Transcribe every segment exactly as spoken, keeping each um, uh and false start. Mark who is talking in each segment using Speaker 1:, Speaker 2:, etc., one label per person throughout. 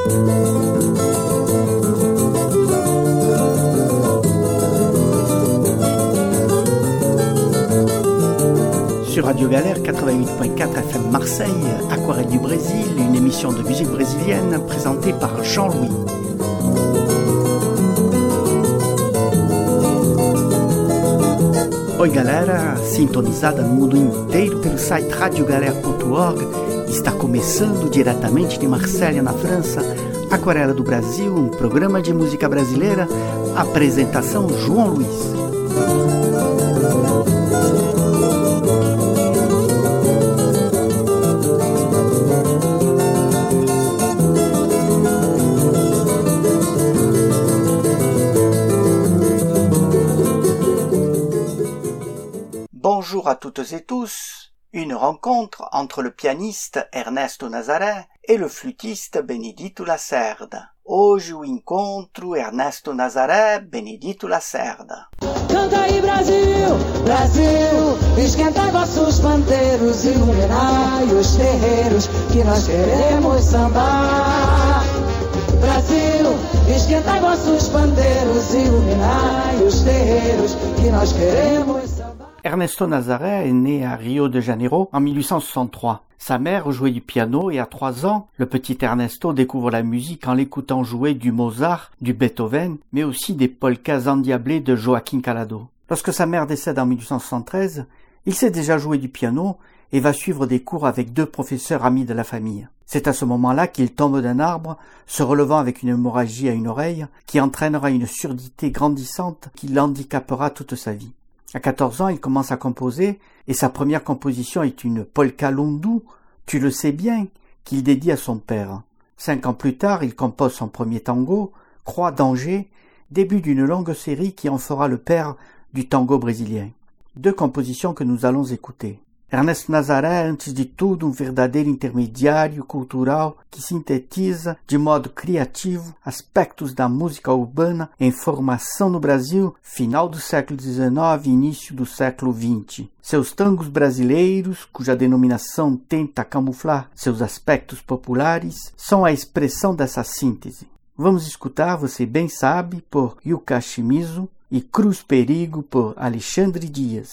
Speaker 1: Sur Radio Galère quatre-vingt-huit point quatre F M Marseille, Aquarelle du Brésil, une émission de musique brésilienne présentée par Jean-Louis. Oi galera, sintonizada no mundo inteiro pelo site radio galera ponto org, está começando diretamente de Marselha, na França, Aquarela do Brasil, um programa de música brasileira, apresentação João Luiz. Bonjour à toutes et tous. Une rencontre entre le pianiste Ernesto Nazaré et le flûtiste Benedito Lacerda. Hoje o encontro Ernesto Nazaré, Benedito Lacerda.
Speaker 2: Canta aí Brasil, Brasil, esquenta vossos pandeiros, iluminai os terreiros que nós queremos sambar. Brasil, esquenta vossos pandeiros, iluminai os terreiros que nós queremos sambar.
Speaker 1: Ernesto Nazaré est né à Rio de Janeiro en mille huit cent soixante-trois. Sa mère jouait du piano et à trois ans, le petit Ernesto découvre la musique en l'écoutant jouer du Mozart, du Beethoven, mais aussi des polkas endiablées de Joaquín Calado. Lorsque sa mère décède en mille huit cent soixante-treize, il sait déjà jouer du piano et va suivre des cours avec deux professeurs amis de la famille. C'est à ce moment-là qu'il tombe d'un arbre, se relevant avec une hémorragie à une oreille, qui entraînera une surdité grandissante qui l'handicapera toute sa vie. À quatorze ans, il commence à composer, et sa première composition est une polka lundu, tu le sais bien, qu'il dédie à son père. Cinq ans plus tard, il compose son premier tango, Croix d'Angers, début d'une longue série qui en fera le père du tango brésilien. Deux compositions que nous allons écouter. Ernesto Nazaré é, antes de tudo, um verdadeiro intermediário cultural que sintetiza de modo criativo aspectos da música urbana em formação no Brasil, final do século dezenove e início do século vinte. Seus tangos brasileiros, cuja denominação tenta camuflar seus aspectos populares, são a expressão dessa síntese. Vamos escutar, você bem sabe, por Yuka Shimizu e Cruz Perigo por Alexandre Dias.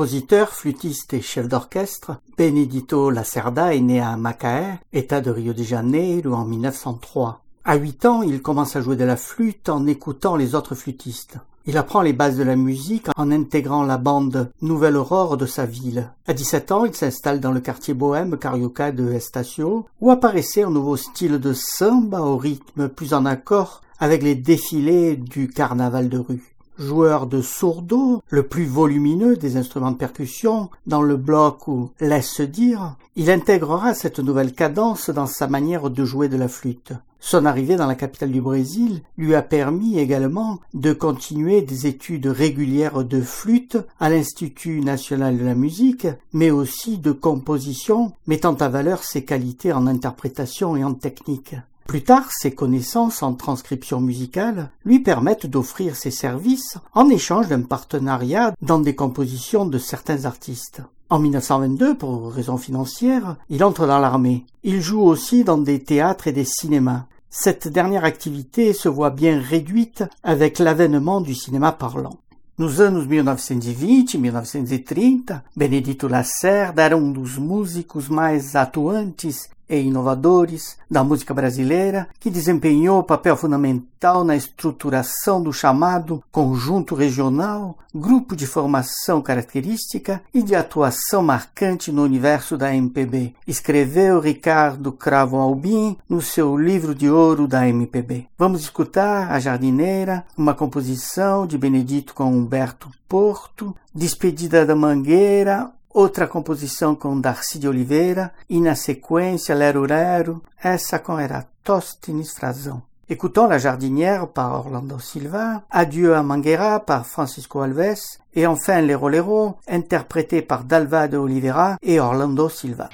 Speaker 1: Compositeur, flûtiste et chef d'orchestre, Benedito Lacerda est né à Macaé, État de Rio de Janeiro, en mille neuf cent trois. À huit ans, il commence à jouer de la flûte en écoutant les autres flûtistes. Il apprend les bases de la musique en intégrant la bande Nouvelle Aurore de sa ville. À dix-sept ans, il s'installe dans le quartier bohème Carioca de Estácio, où apparaissait un nouveau style de samba au rythme plus en accord avec les défilés du carnaval de rue. Joueur de sourdo, le plus volumineux des instruments de percussion, dans le bloc ou laisse dire, il intégrera cette nouvelle cadence dans sa manière de jouer de la flûte. Son arrivée dans la capitale du Brésil lui a permis également de continuer des études régulières de flûte à l'Institut national de la musique, mais aussi de composition, mettant à valeur ses qualités en interprétation et en technique. Plus tard, ses connaissances en transcription musicale lui permettent d'offrir ses services en échange d'un partenariat dans des compositions de certains artistes. En mille neuf cent vingt-deux, pour raisons financières, il entre dans l'armée. Il joue aussi dans des théâtres et des cinémas. Cette dernière activité se voit bien réduite avec l'avènement du cinéma parlant. Nos anos mille novecentos e vinte e mille novecentos e trinta, Benedito Lacerda era um dos músicos mais atuantes e inovadores da música brasileira, que desempenhou papel fundamental na estruturação do chamado conjunto regional, grupo de formação característica e de atuação marcante no universo da M P B, escreveu Ricardo Cravo Albim no seu livro de ouro da M P B. Vamos escutar A Jardineira, uma composição de Benedito com Humberto Porto, Despedida da Mangueira, outra composição com Darcy de Oliveira, e na sequência Lero Lero, essa com Eratosthenes Frazão. Écoutons La Jardinière par Orlando Silva, Adieu à Mangueira par Francisco Alves, et enfin Lero Lero, interprété par Dalva de Oliveira et Orlando Silva.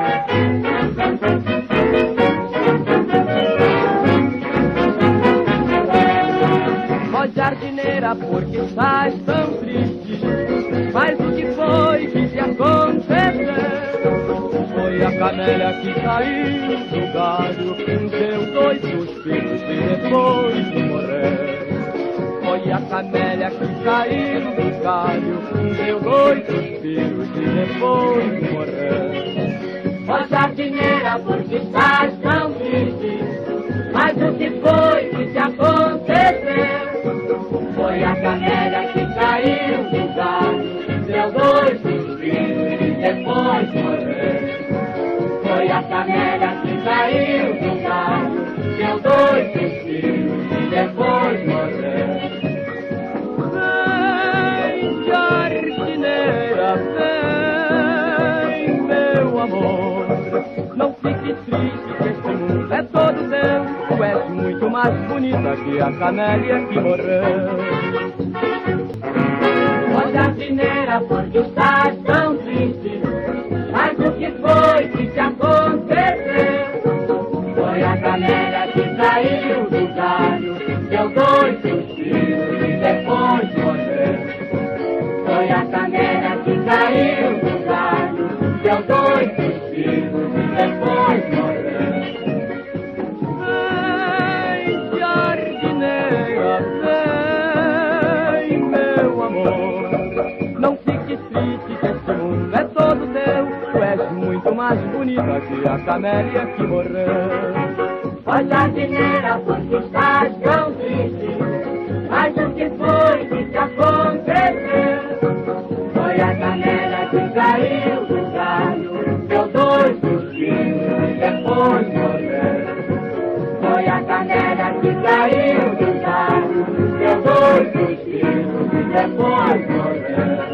Speaker 3: Ó jardineira, por que estás tão triste? Mas o que foi que te aconteceu? Foi a camélia que caiu do galho, deu dois suspiros e depois morreu. Foi a camélia que caiu do galho, deu dois suspiros e depois morreu. Ó jardineira, por que estás tão triste? Mas o que foi que te aconteceu? Foi a camélia que caiu do galho, deu dois suspiros e depois morreu. Foi a camélia que caiu do galho, deu dois suspiros e depois morreu. Vem, jardineira, vem, meu amor, não fique triste que este mundo é todo teu. Tu és muito mais bonita que a camélia que morreu. Ó jardineira, por que estás tão triste? Mas o que foi que te aconteceu? Foi a camélia que caiu do galho, deu dois suspiros e depois morreu. Foi a camélia que caiu do galho, deu dois suspiros e depois morreu. Vem, jardineira, vem, meu amor, não fique triste que este mundo é todo teu. Tu és muito mais bonita que a camélia que morreu. Ó jardineira, por que estás tão triste? Mas o que foi que te aconteceu? Foi a camélia que caiu do galho, deu dois suspiros e depois morreu. Foi a camélia que caiu do galho, deu dois suspiros e depois morreu.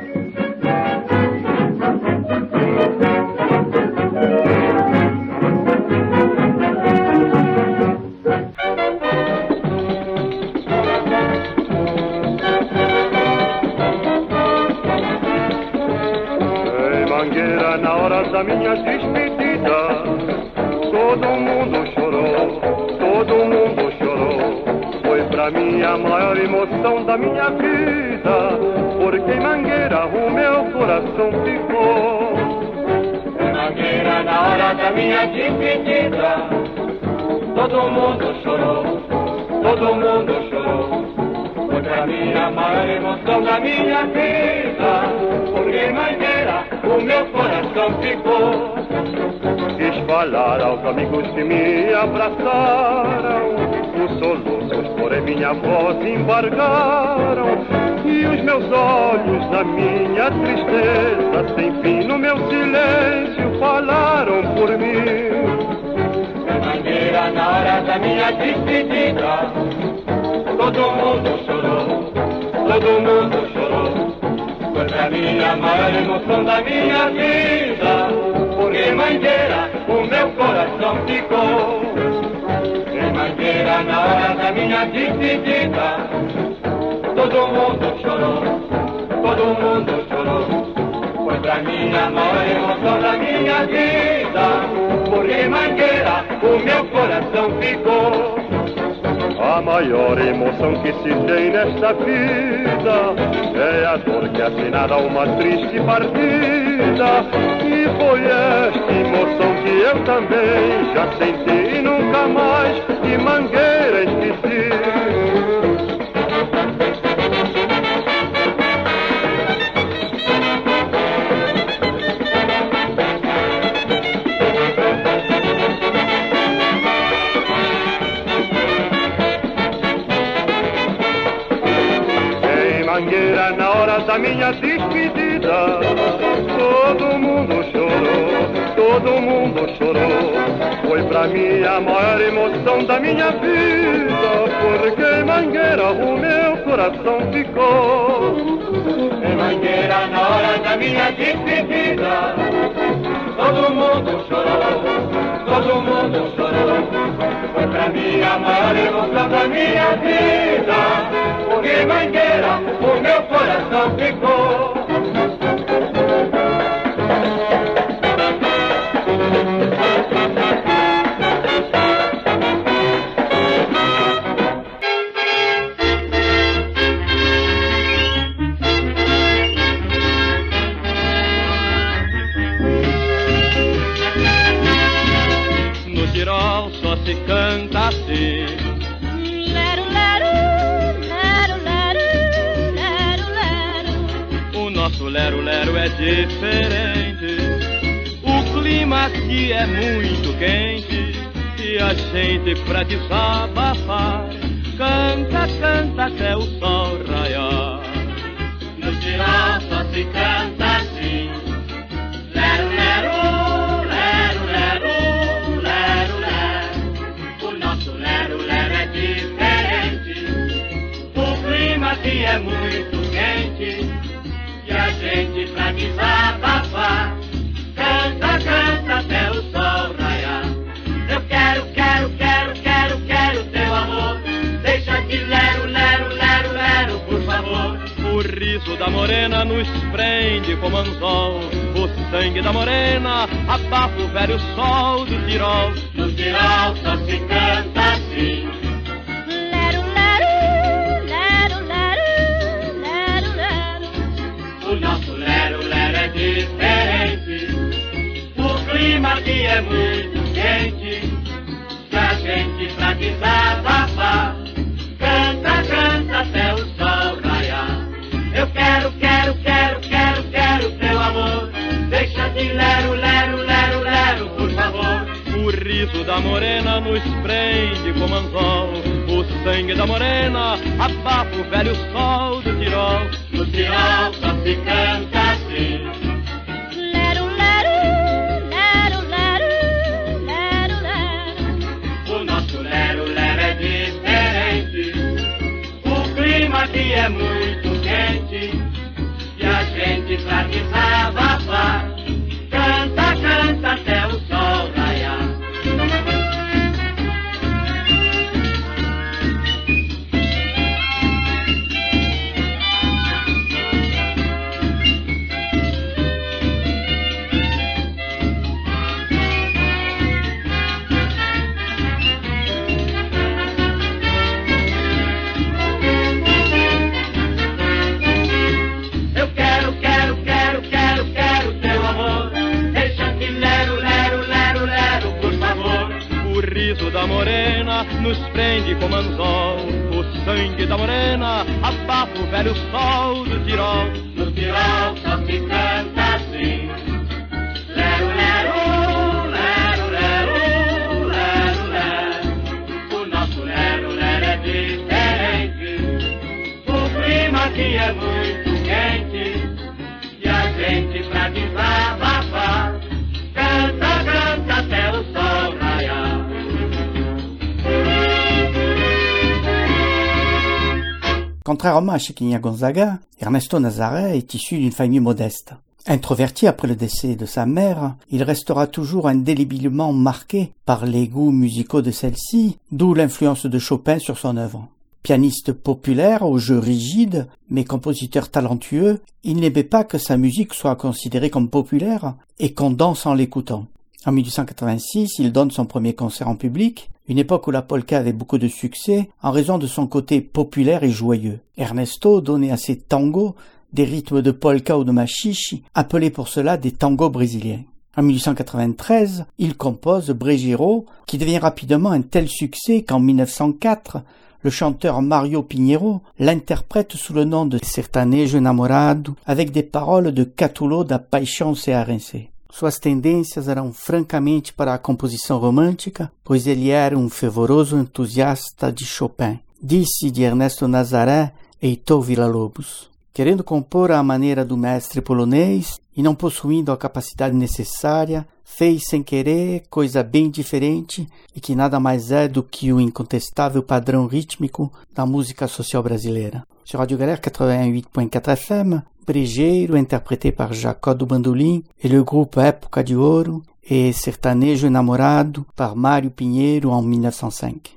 Speaker 4: Na hora da minha despedida, todo mundo chorou, todo mundo chorou. Foi pra mim a maior emoção da minha vida, porque em Mangueira o meu coração ficou. Em Mangueira, na hora da minha despedida, todo mundo chorou, todo mundo chorou. Foi pra mim a maior emoção da minha vida, porque porque Mangueira o meu coração ficou. Quis falar aos amigos que me abraçaram, os soluços porém minha voz embargaram, e os meus olhos na minha tristeza sem fim no meu silêncio falaram por mim. Mangueira, na hora da minha despedida, todo mundo chorou, todo mundo chorou. Foi pra mim a maior emoção da minha vida, porque Mangueira o meu coração ficou. Em Mangueira, na hora da minha despedida, todo mundo chorou, todo mundo chorou. Foi pra mim a maior emoção da minha vida, porque Mangueira o meu coração ficou. A maior emoção que se tem nesta vida é a dor que assinala uma triste partida. E foi esta emoção que eu também já senti e nunca mais de Mangueira esqueci. Mangueira, na hora da minha despedida, todo mundo chorou, todo mundo chorou. Foi pra mim a maior emoção da minha vida, porque em Mangueira o meu coração ficou. Em Mangueira, na hora da minha despedida, todo mundo chorou, todo mundo chorou. Foi pra mim a maior emoção da minha vida, porque em Mangueira o meu coração ficou.
Speaker 3: No Tirol só se canta assim.
Speaker 5: Lero, lero, lero, lero, lero, lero.
Speaker 3: O nosso lero-lero é diferente. O clima aqui é muito quente e a gente pra desabafar canta, canta até o sol raiar.
Speaker 4: No Tirol só se canta assim.
Speaker 3: Lero, lero, lero, lero, lero, lero. O nosso lero-lero é diferente. O clima aqui é muito quente e a gente pra desabafar canta, canta até o sol raiar. Eu quero, quero, quero, quero, quero teu amor. Deixa de lero, lero, lero, lero, por favor. O riso da morena nos prende como anzol. O sangue da morena abafa o velho sol do Tirol.
Speaker 4: No Tirol só se canta assim.
Speaker 5: Lero, lero, lero, lero, lero, lero.
Speaker 4: O nosso lero-lero é diferente. O clima aqui é muito quente e a gente pra desabafar canta, canta até o sol raiar. Eu quero, quero, quero, quero, quero teu amor. Deixa de lero, lero, lero, lero, por favor.
Speaker 3: O riso da morena nos prende como anzol. O sangue da morena abafa o velho sol do Tirol.
Speaker 4: No Tirol só se canta assim.
Speaker 5: Lero, lero, lero, lero, lero, lero.
Speaker 4: O nosso lero-lero é diferente. O clima aqui é muito quente e a gente pra desabafar canta, canta até o sol raiar. Eu quero, quero, quero, quero, quero teu amor. Deixa de lero, lero, lero, lero, por favor.
Speaker 3: O riso da morena nos prende como anzol. O o sangue da morena abafa o velho sol do Tirol.
Speaker 6: No Tirol só se canta assim. Lero, lero, lero, lero, lero, lero. O nosso lero, lero é diferente. O clima aqui é muito quente e a gente pra desabafar canta, canta até o sol raiar.
Speaker 1: Contrairement à Chiquinha Gonzaga, Ernesto Nazaré est issu d'une famille modeste. Introverti après le décès de sa mère, il restera toujours indélébilement marqué par les goûts musicaux de celle-ci, d'où l'influence de Chopin sur son œuvre. Pianiste populaire, au jeu rigide, mais compositeur talentueux, il n'aimait pas que sa musique soit considérée comme populaire et qu'on danse en l'écoutant. En dix-huit cent quatre-vingt-six, il donne son premier concert en public, une époque où la polka avait beaucoup de succès en raison de son côté populaire et joyeux. Ernesto donnait à ses tangos des rythmes de polka ou de machiche, appelés pour cela des tangos brésiliens. En dix-huit cent quatre-vingt-treize, il compose Brejeiro, qui devient rapidement un tel succès qu'en mille neuf cent quatre, le chanteur Mario Pinheiro l'interprète sous le nom de Sertanejo Namorado, avec des paroles de Catulo da Paixão Cearense. Suas tendências eram francamente para a composição romântica, pois ele era um fervoroso entusiasta de Chopin, disse de Ernesto Nazaré Heitor Villa-Lobos. Querendo compor à maneira do mestre polonês e não possuindo a capacidade necessária, fez sem querer coisa bem diferente e que nada mais é do que o incontestável padrão rítmico da música social brasileira. Sur Radio Galère quatre-vingt-huit point quatre F M, Brejeiro, interprété par Jacó do Bandolim et le groupe Época de Ouro, et Sertanejo Enamorado par Mário Pinheiro en mille neuf cent cinq.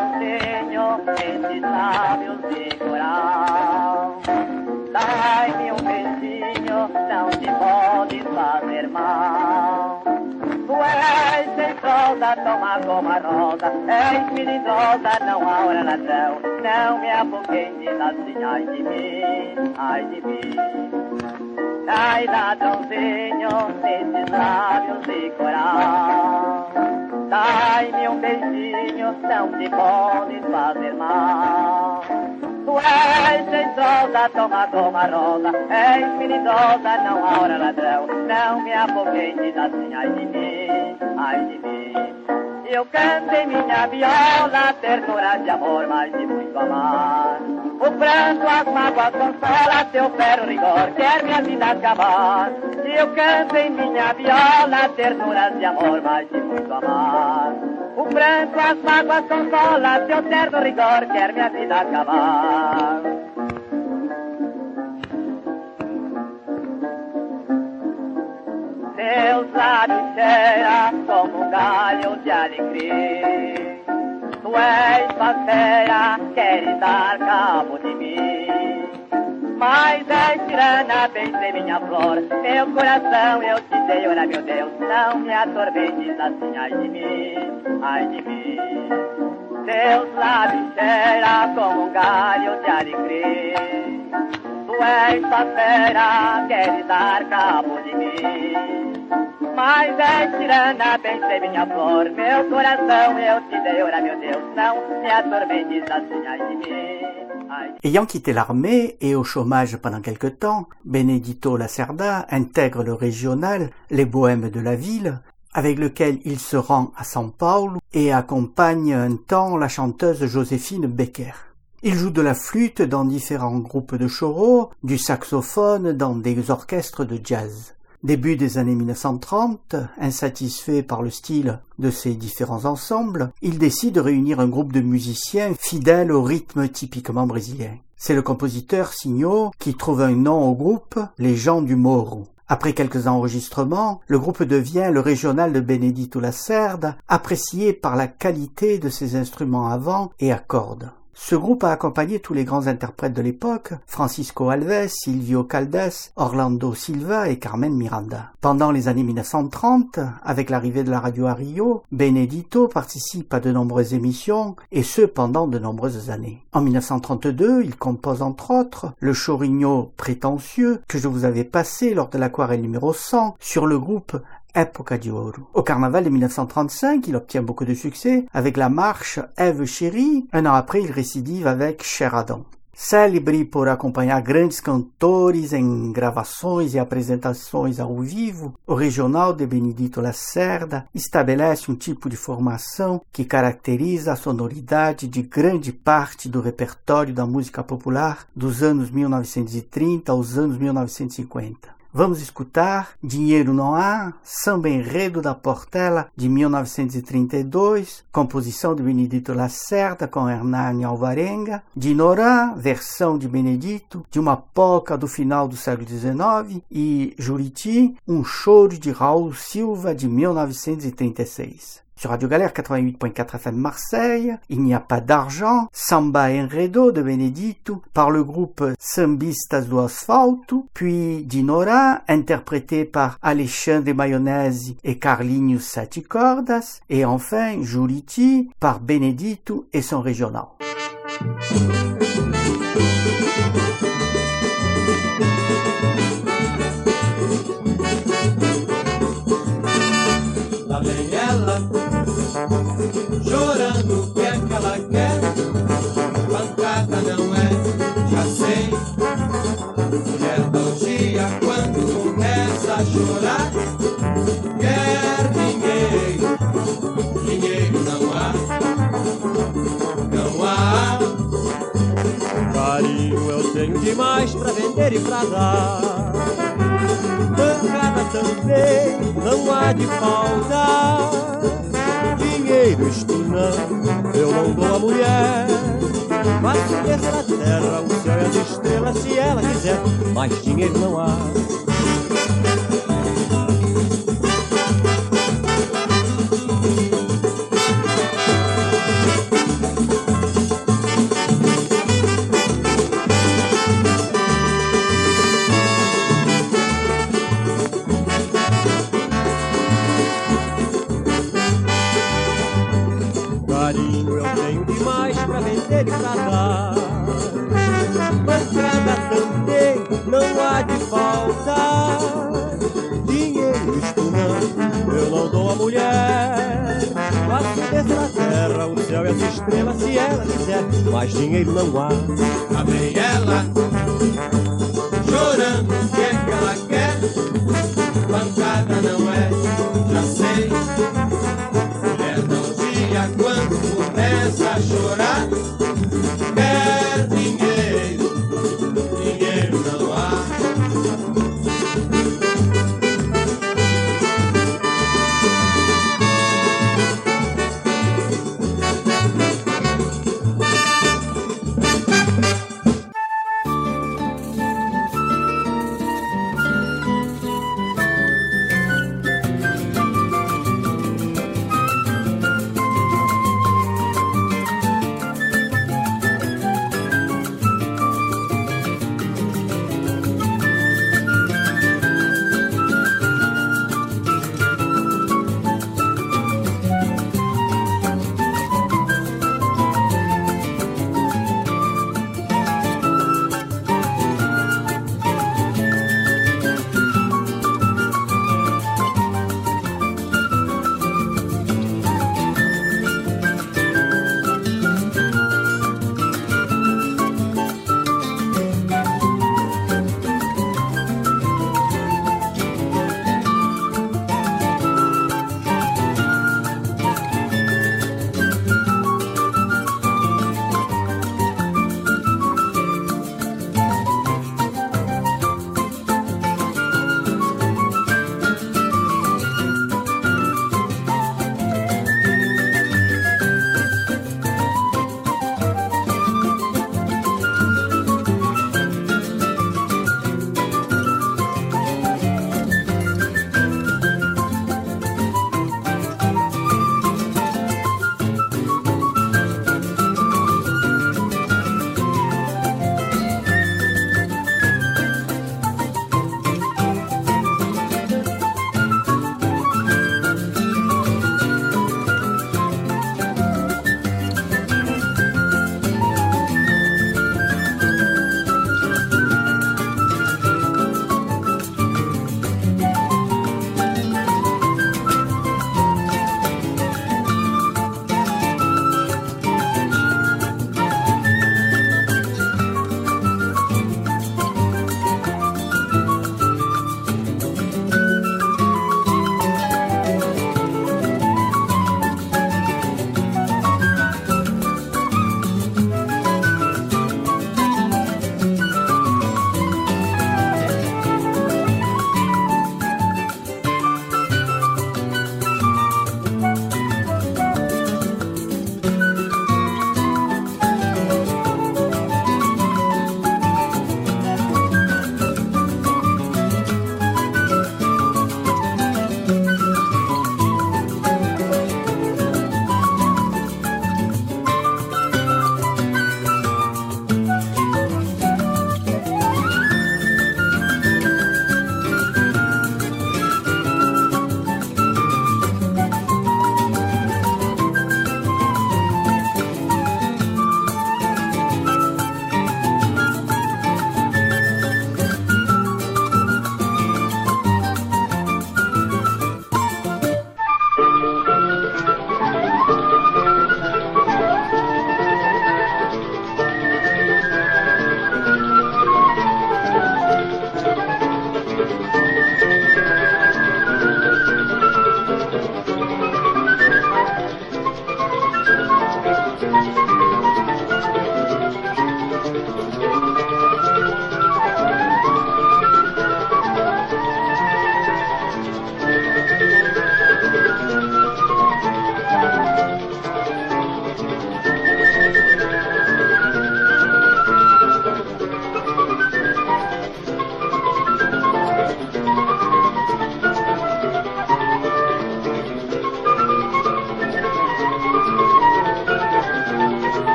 Speaker 7: Nadaãozinho, esses lábios de coral. Dai-me um beijinho, não te pode fazer mal. Tu és sensosa, toma como a rosa, és melindrosa, não há hora ladrão. Não me afogueis assim, ai de mim, ai de mim. Ai, ladrãozinho, nesses lábios de coral. Dai-me um beijinho, não te podes fazer mal. Tu és sensosa, toma como a rosa, és melindrosa, não há hora ladrão. Não me afogueis assim, ai de mim, ai de mim. Eu canto em minha viola, ternura de amor, mas de muito amar. O pranto, as mágoas consola, teu ferro rigor, quer minha vida acabar. Eu canto em minha viola, ternuras de amor, mas de muito amar. O pranto, as mágoas consola, teu terno rigor, quer minha vida acabar. Teus lábios cheira como um galho de alecrim. Tu és parceira, queres dar cabo de mim. Mas és tirana, pensei minha flor. Meu coração eu te dei, ora meu Deus, não me atormentes assim, ai de mim, ai de mim. Teus lábios cheira como um galho de alecrim. Tu és parceira, queres dar cabo de mim. Mas és tirana, pensei minha flor. Meu coração eu te dei, ora meu Deus, não me atormentes assim, ai de mim.
Speaker 1: Ayant quitté l'armée et au chômage pendant quelque temps, Benedito Lacerda intègre le régional Les Bohèmes de la ville, avec lequel il se rend à São Paulo et accompagne un temps la chanteuse Joséphine Becker. Il joue de la flûte dans différents groupes de choro, du saxophone dans des orchestres de jazz. Début des années mille neuf cent trente, insatisfait par le style de ces différents ensembles, il décide de réunir un groupe de musiciens fidèles au rythme typiquement brésilien. C'est le compositeur Signo qui trouve un nom au groupe, les gens du Morro. Après quelques enregistrements, le groupe devient le régional de Benedito Lacerda, apprécié par la qualité de ses instruments à vent et à cordes. Ce groupe a accompagné tous les grands interprètes de l'époque, Francisco Alves, Silvio Caldes, Orlando Silva et Carmen Miranda. Pendant les années mille neuf cent trente, avec l'arrivée de la radio à Rio, Benedito participe à de nombreuses émissions, et ce pendant de nombreuses années. En mille neuf cent trente-deux, il compose entre autres le chorigno prétentieux que je vous avais passé lors de l'aquarelle numéro cent sur le groupe Época de Ouro. Au carnaval de mille neuf cent trente-cinq, il obtient beaucoup de succès avec la marche Ève Chérie. Un an après, il récidive avec Cher Adam. Célebre por acompanhar grandes cantores em gravações e apresentações ao vivo, o regional de Benedito Lacerda estabelece um tipo de formação que caracteriza a sonoridade de grande parte do repertório da música popular dos anos mil novecentos e trinta aos anos mil novecentos e cinquenta. Vamos escutar Dinheiro Não Há, Samba Enredo da Portela, de mil novecentos e trinta e dois, composição de Benedito Lacerda com Hernani Alvarenga, Dinorá, versão de Benedito, de uma polca do final do século dezenove, e Juriti, um choro de Raul Silva, de mil novecentos e trinta e seis. Sur Radio Galère quatre-vingt-huit point quatre F M Marseille, Il n'y a pas d'argent, Samba Enredo de Benedito par le groupe Sambistas do Asfalto, puis Dinorá, interprété par Alexandre Maionese et Carlinhos Sete Cordas, et enfin Juriti par Benedito et son régional.
Speaker 8: Lá vem ela, chorando o que é que ela quer. Pancada não é, já sei. Mulher do dia quando começa a chorar, quer dinheiro, dinheiro não há, não há. Carinho eu tenho demais pra vender e pra dar. Pancada também não há de faltar. Dinheiro isto não, eu não dou a mulher. Faço descer a terra, o céu e as estrelas se ela quiser, mas dinheiro não há. eu tenho demais pra vender e pra dar. Bancada também não há de faltar. Dinheiro isto não, eu não dou a mulher. Faço descer a terra, o céu e as estrelas se ela quiser, mas dinheiro não há.
Speaker 9: Lá vem ela, chorando, o que é que ela quer? Bancada não é, já sei. Mulher não dia quando começa a chorar, quer dinheiro, dinheiro não há.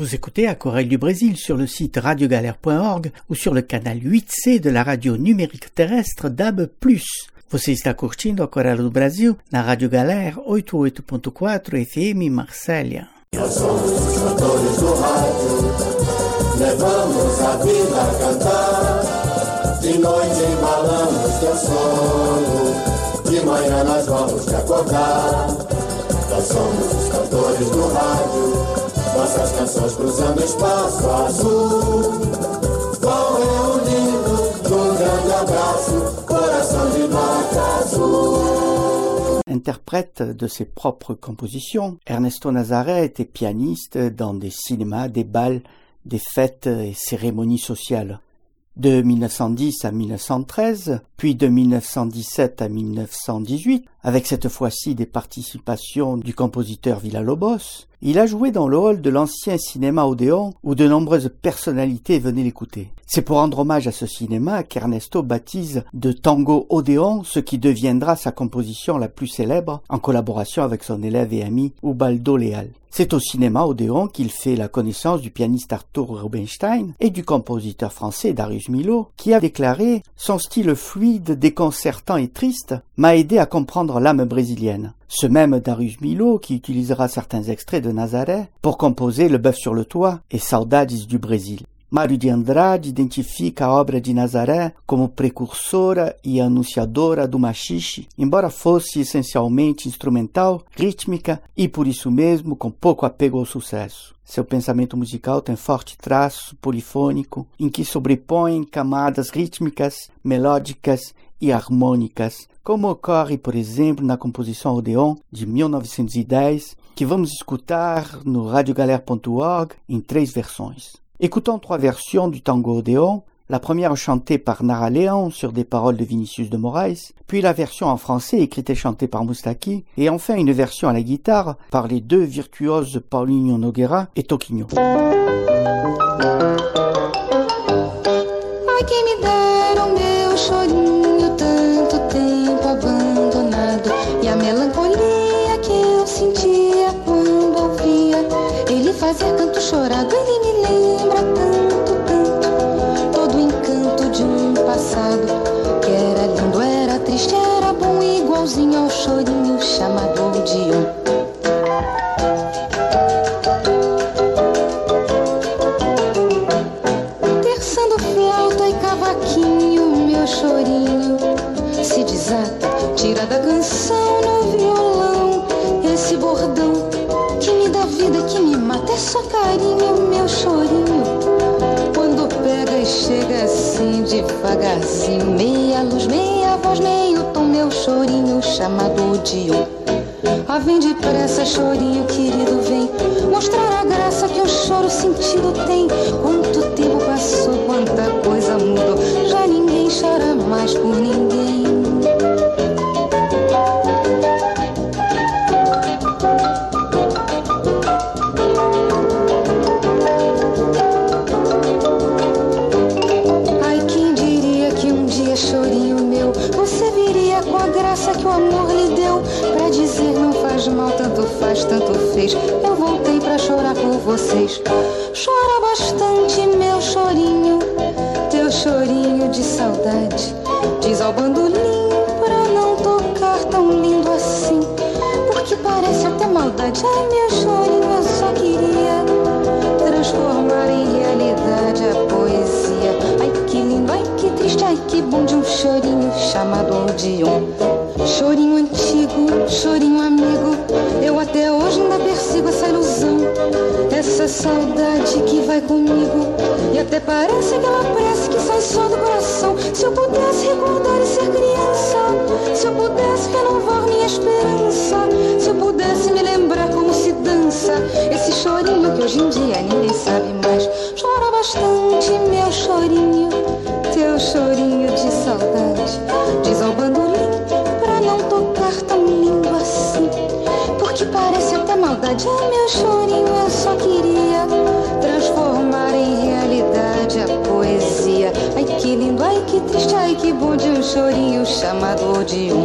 Speaker 1: Vous écoutez Aquarelle du Brésil sur le site radio galère point org ou sur le canal huit C de la radio numérique terrestre D A B plus. Você está curtindo Aquarela do Brasil na Rádio Galera oitenta e oito ponto quatro F M Marsella.
Speaker 10: Nós somos os cantores do rádio, levamos a vida a cantar. De noite embalamos teu sono, de manhã nós vamos te acordar. Nós somos os cantores do rádio, nossas canções cruzando espaço azul. Vão reunindo num grande abraço, coração de nota azul.
Speaker 1: Interprète de ses propres compositions, Ernesto Nazaré était pianiste dans des cinémas, des bals, des fêtes et cérémonies sociales. De mille neuf cent dix à mille neuf cent treize, puis de mille neuf cent dix-sept à mille neuf cent dix-huit, avec cette fois-ci des participations du compositeur Villa-Lobos, il a joué dans le hall de l'ancien cinéma Odéon où de nombreuses personnalités venaient l'écouter. C'est pour rendre hommage à ce cinéma qu'Ernesto baptise de Tango Odéon ce qui deviendra sa composition la plus célèbre en collaboration avec son élève et ami Ubaldo Leal. C'est au cinéma Odéon qu'il fait la connaissance du pianiste Arthur Rubinstein et du compositeur français Darius Milhaud qui a déclaré « Son style fluide, déconcertant et triste m'a aidé à comprendre l'âme brésilienne ». Ce même Darius Milhaud qui utilisera certains extraits de Nazaré pour composer Le Bœuf sur le Toit et Saudades du Brésil. Mário de Andrade identifica a obra de Nazaré como precursora e anunciadora do machixe, embora fosse essencialmente instrumental, rítmica e, por isso mesmo, com pouco apego ao sucesso. Seu pensamento musical tem forte traço polifônico, em que sobrepõem camadas rítmicas, melódicas e harmônicas, como ocorre, por exemplo, na composição Odéon de mil novecentos e dez, que vamos escutar no radio galère ponto org em três versões. Écoutons trois versions du tango Odéon, la première chantée par Nara Leão sur des paroles de Vinicius de Moraes, puis la version en français écrite et chantée par Moustaki, et enfin une version à la guitare par les deux virtuoses Paulinho Nogueira et Toquinho.
Speaker 11: Ai, quem me dera o meu chorinho, tanto tempo abandonado, e a melancolia que eu sentia quando ouvia ele fazer canto chorado. Ele me lembra tanto, tanto, todo o encanto de um passado que era lindo, era triste, era bom, igualzinho ao chorinho chamado Odeon. Terçando flauta e cavaquinho, meu chorinho se desata, tira da canção no violão esse bordão que me dá vida, que me mata. É só carinho, meu chorinho, quando pega e chega assim devagarzinho, meia luz, meia voz, meio tom, meu chorinho chamado Odeon. Ah, vem depressa, chorinho querido, vem mostrar a graça que o choro sentido tem. Quanto tempo passou, quanta coisa mudou, já ninguém chora mais por ninguém. Ai, quem diria que um dia, chorinho meu, você viria com a graça que o amor lhe deu, pra dizer não faz mal, tanto faz, tanto fez. Eu voltei pra chorar por vocês. Chora bastante, meu chorinho, teu chorinho de saudade. Diz ao bandolim pra não tocar tão lindo assim, porque parece até maldade. Ai, meu chorinho, eu só queria transformar em realidade a poesia. Ai, que lindo, ai, que triste, ai, que bom de um chorinho chamado Odeon. Chorinho antigo, chorinho amigo, eu até hoje ainda persigo essa ilusão, essa saudade que vai comigo, e até parece aquela prece que sai só do coração. Se eu pudesse recordar e ser criança, se eu pudesse renovar minha esperança, se eu pudesse me lembrar como se dança esse chorinho que hoje em dia ninguém sabe mais. Chora bastante, meu chorinho, teu chorinho de saudade. Diz ao bandolim pra não tocar tão lindo assim, porque parece até maldade. Ai, meu chorinho, eu só queria transformar em realidade a poesia. Ai, que lindo, ai, que triste, ai, que bom de um chorinho chamado Odeon.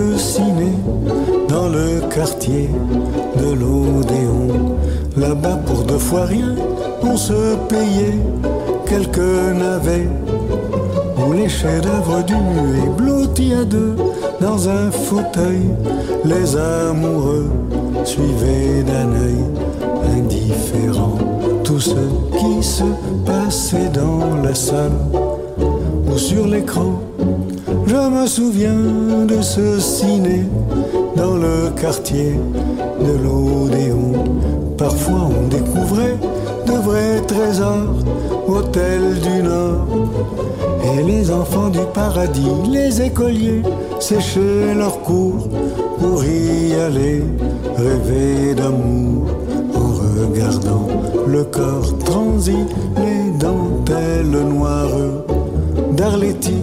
Speaker 12: vieux ciné dans le quartier de l'Odéon. Là-bas pour deux fois rien, on se payait quelques navets où les chefs-d'œuvre du muet blottis à deux dans un fauteuil, les amoureux suivaient d'un œil indifférent tout ce qui se passait dans la salle ou sur l'écran. Je me souviens de ce ciné dans le quartier de l'Odéon. Parfois on découvrait de vrais trésors, hôtels du Nord. Et les enfants du paradis, les écoliers, séchaient leurs cours pour y aller, rêver d'amour en regardant le corps transi, les dentelles noires d'Arletty.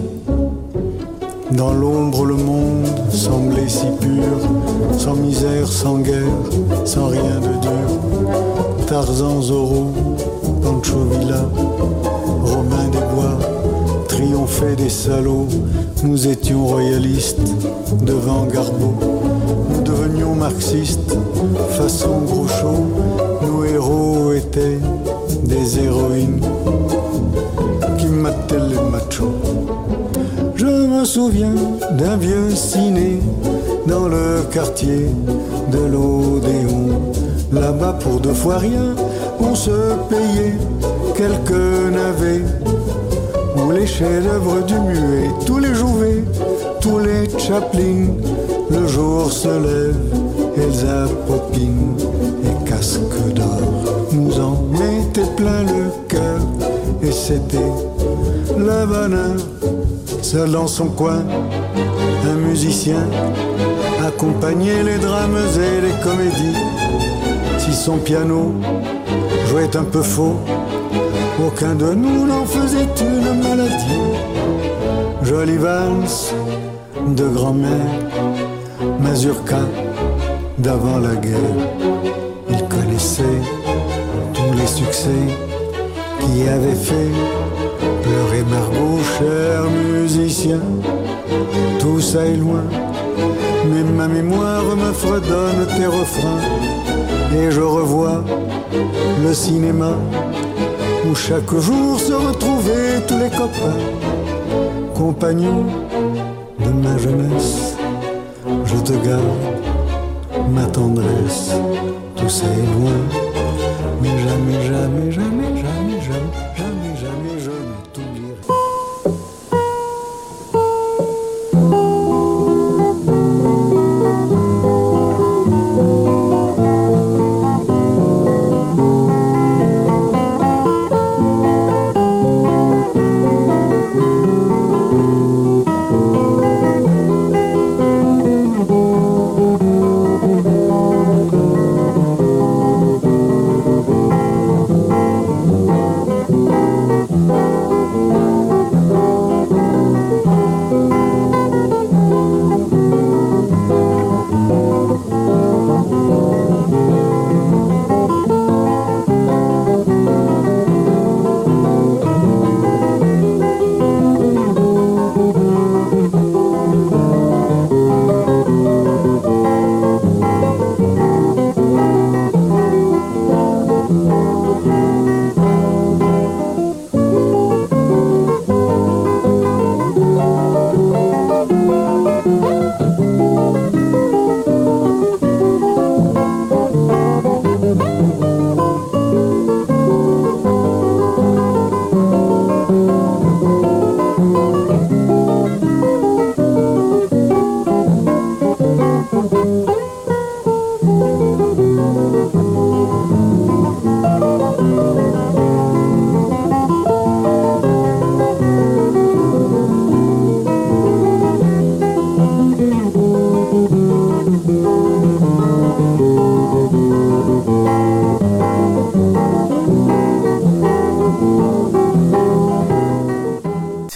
Speaker 12: Dans l'ombre le monde semblait si pur, sans misère, sans guerre, sans rien de dur. Tarzan, Zorro, Pancho Villa, Robin des Bois, triomphaient des salauds. Nous étions royalistes devant Garbeau. Nous devenions marxistes façon Groucho. Nos héros étaient des héroïnes qui mataient les machos. Je me souviens d'un vieux ciné dans le quartier de l'Odéon. Là-bas pour deux fois rien, on se payait quelques navets où les chefs-d'œuvre du muet, tous les Jouvet, tous les Chaplin. Le jour se lève, Elsa Popine et Casque d'or nous en mettaient plein le cœur. Et c'était le bonheur. Seul dans son coin, un musicien accompagnait les drames et les comédies. Si son piano jouait un peu faux, aucun de nous n'en faisait une maladie. Jolie valse de grand-mère, mazurka d'avant la guerre. Il connaissait tous les succès qui avaient fait pleurer Margot, cher musicien. Tout ça est loin, mais ma mémoire me fredonne tes refrains. Et je revois le cinéma où chaque jour se retrouvaient tous les copains. Compagnons de ma jeunesse, je te garde ma tendresse. Tout ça est loin, mais jamais, jamais, jamais, jamais, jamais, jamais, jamais je ne t'oublierai.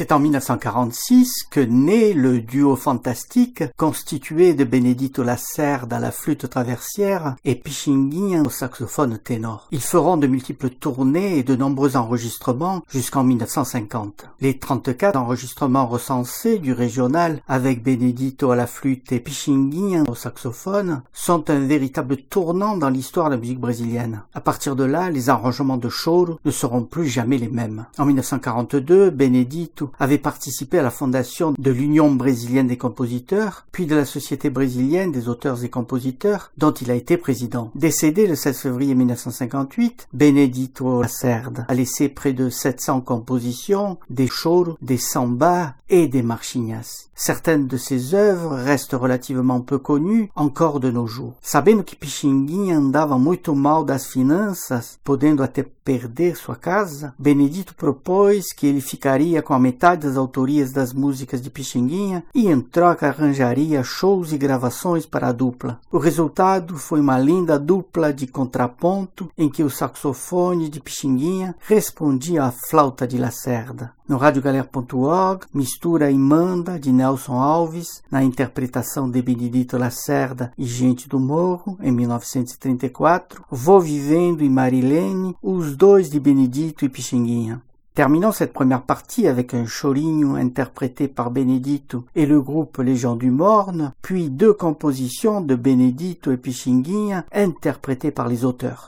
Speaker 1: C'est en mille neuf cent quarante-six que naît le duo fantastique constitué de Benedito Lacerda à la flûte traversière et Pichinguinha au saxophone ténor. Ils feront de multiples tournées et de nombreux enregistrements jusqu'en mille neuf cent cinquante. Les trente-quatre enregistrements recensés du régional avec Benedito à la flûte et Pichinguinha au saxophone sont un véritable tournant dans l'histoire de la musique brésilienne. À partir de là, les arrangements de choro ne seront plus jamais les mêmes. En mille neuf cent quarante-deux, Benedito avait participé à la fondation de l'Union brésilienne des compositeurs, puis de la Société brésilienne des auteurs et compositeurs, dont il a été président. Décédé le seize février mille neuf cent cinquante-huit, Benedito Lacerda a laissé près de sept cents compositions, des choros, des sambas et des marchinhas. Certaines de ses œuvres restent relativement peu connues encore de nos jours. Sabendo que Pichinguinha andava muito mal das finanças, podendo até perder sua casa, Benedito propôs que ele ficaria com a metade das autorias das músicas de Pichinguinha e em troca arranjaria shows e gravações para a dupla. O resultado foi uma linda dupla de contraponto em que o saxofone de Pichinguinha respondia à flauta de Lacerda. No rádio galera ponto org, Mistura e Manda, de Nelson Alves, na interpretação de Benedito Lacerda e Gente do Morro, em mille neuf cent trente-quatre, Vou Vivendo e Marilene, os dois de Benedito e Pichinguinha. Terminons cette première partie avec un chorinho interprété par Benedito et le groupe Les Gens du Morne, puis deux compositions de Benedito et Pichinguinha interprétées par les auteurs.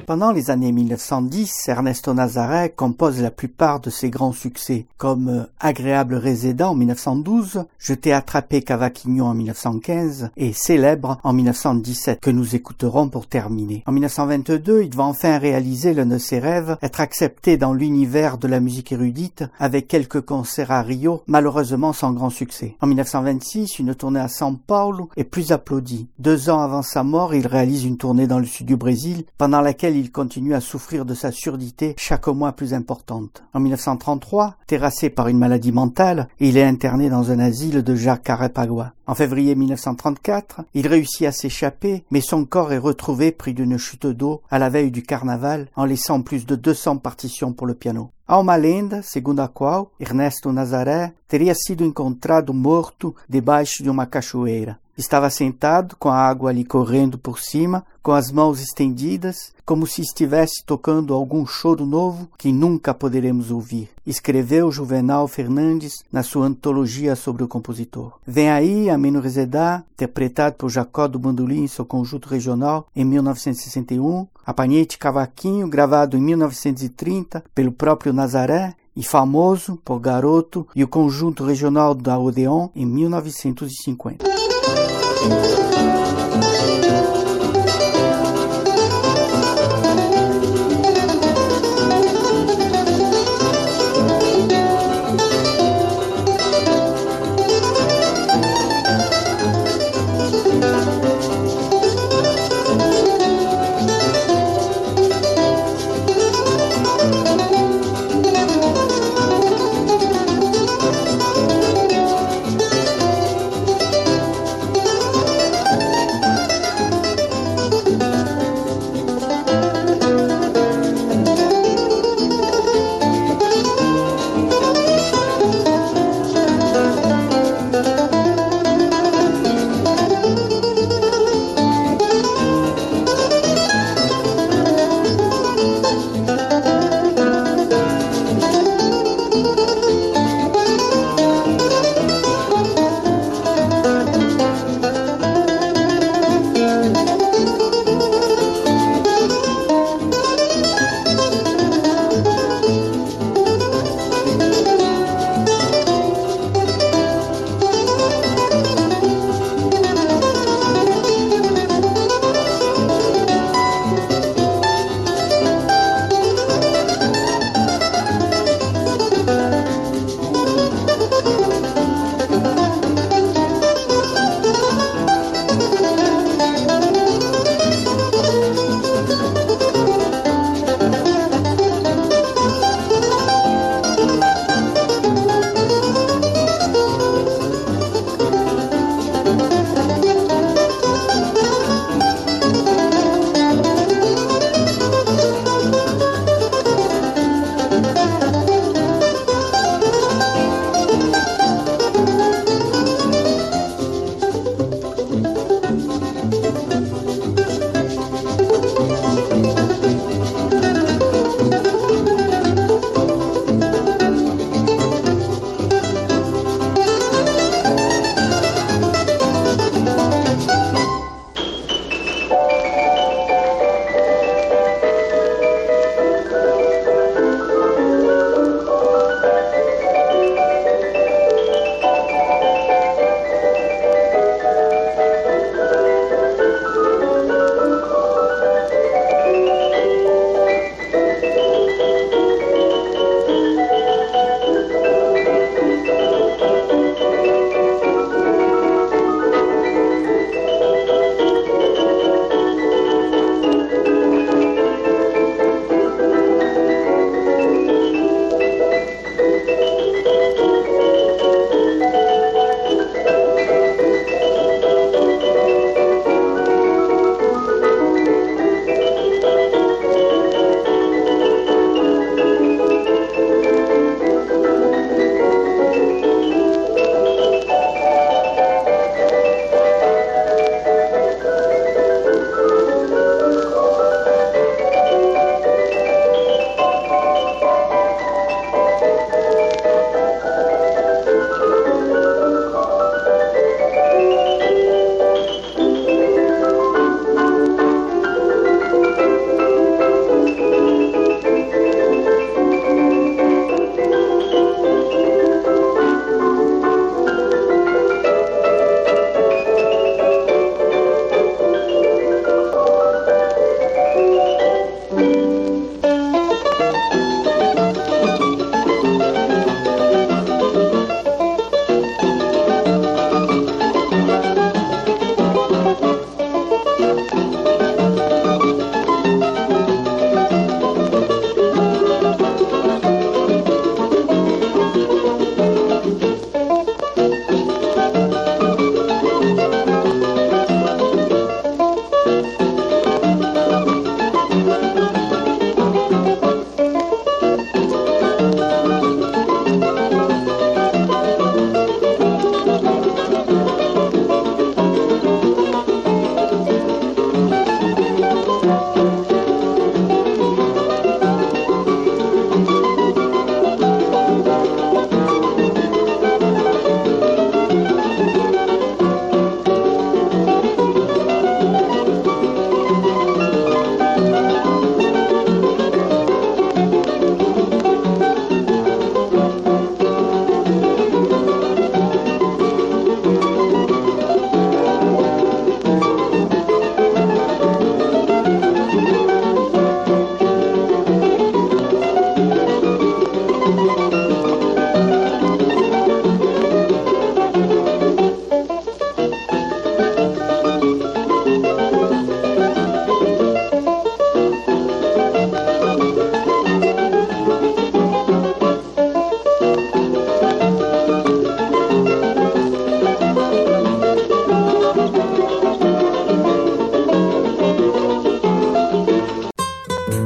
Speaker 1: Pendant les années mille neuf cent dix, Ernesto Nazaré compose la plupart de ses grands succès, comme Agréable résident en mille neuf cent douze, Je t'ai attrapé Cavaquinho en mille neuf cent quinze et Célèbre en mille neuf cent dix-sept, que nous écouterons pour terminer. En mille neuf cent vingt-deux, il va enfin réaliser l'un de ses rêves, être accepté dans l'univers de la musique érudite avec quelques concerts à Rio, malheureusement sans grand succès. En mille neuf cent vingt-six, une tournée à São Paulo est plus applaudie. Deux ans avant sa mort, il réalise une tournée dans le sud du Brésil, pendant laquelle il continue à souffrir de sa surdité chaque mois plus importante. En mille neuf cent trente-trois, terrassé par une maladie mentale, il est interné dans un asile de Jacarepaguá. En février mille neuf cent trente-quatre, il réussit à s'échapper, mais son corps est retrouvé pris d'une chute d'eau à la veille du carnaval, en laissant plus de deux cents partitions pour le piano. Há uma lenda, segundo a qual Ernesto Nazaré teria sido encontrado morto debaixo de uma cachoeira. Estava sentado, com a água lhe correndo por cima, com as mãos estendidas, como se estivesse tocando algum choro novo que nunca poderemos ouvir. Escreveu Juvenal Fernandes na sua antologia sobre o compositor. Vem aí Ameno Rezedá, interpretado por Jacó do Bandolim em seu conjunto regional em mil novecentos e sessenta e um, Apanhete Cavaquinho, gravado em mil novecentos e trinta pelo próprio Nazaré, e famoso por Garoto e o conjunto regional da Odeon em mil novecentos e cinquenta.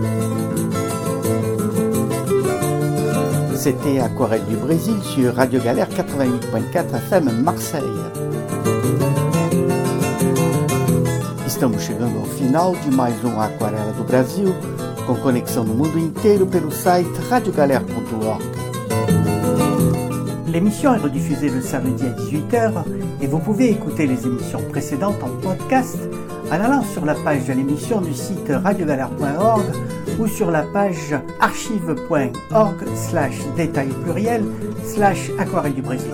Speaker 1: C'était Aquarelle du Brésil sur Radio Galère quatre-vingt-huit point quatre F M Marseille. Estamos chegando ao final de mais um Aquarela do Brasil, com conexão no mundo inteiro pelo site radio galère point org. L'émission est rediffusée le samedi à dix-huit heures et vous pouvez écouter les émissions précédentes en podcast en allant sur la page de l'émission du site radio galère point org ou sur la page archive point org slash détail pluriel slash aquarelle du Brésil.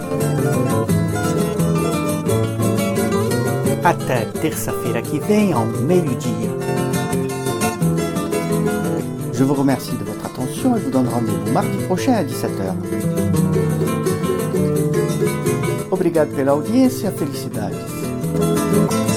Speaker 1: Até terça-feira que vem ao meio-dia. Je vous remercie de votre attention et vous donne rendez-vous mardi prochain à dix-sept heures. Obrigado pela audiência, felicidades.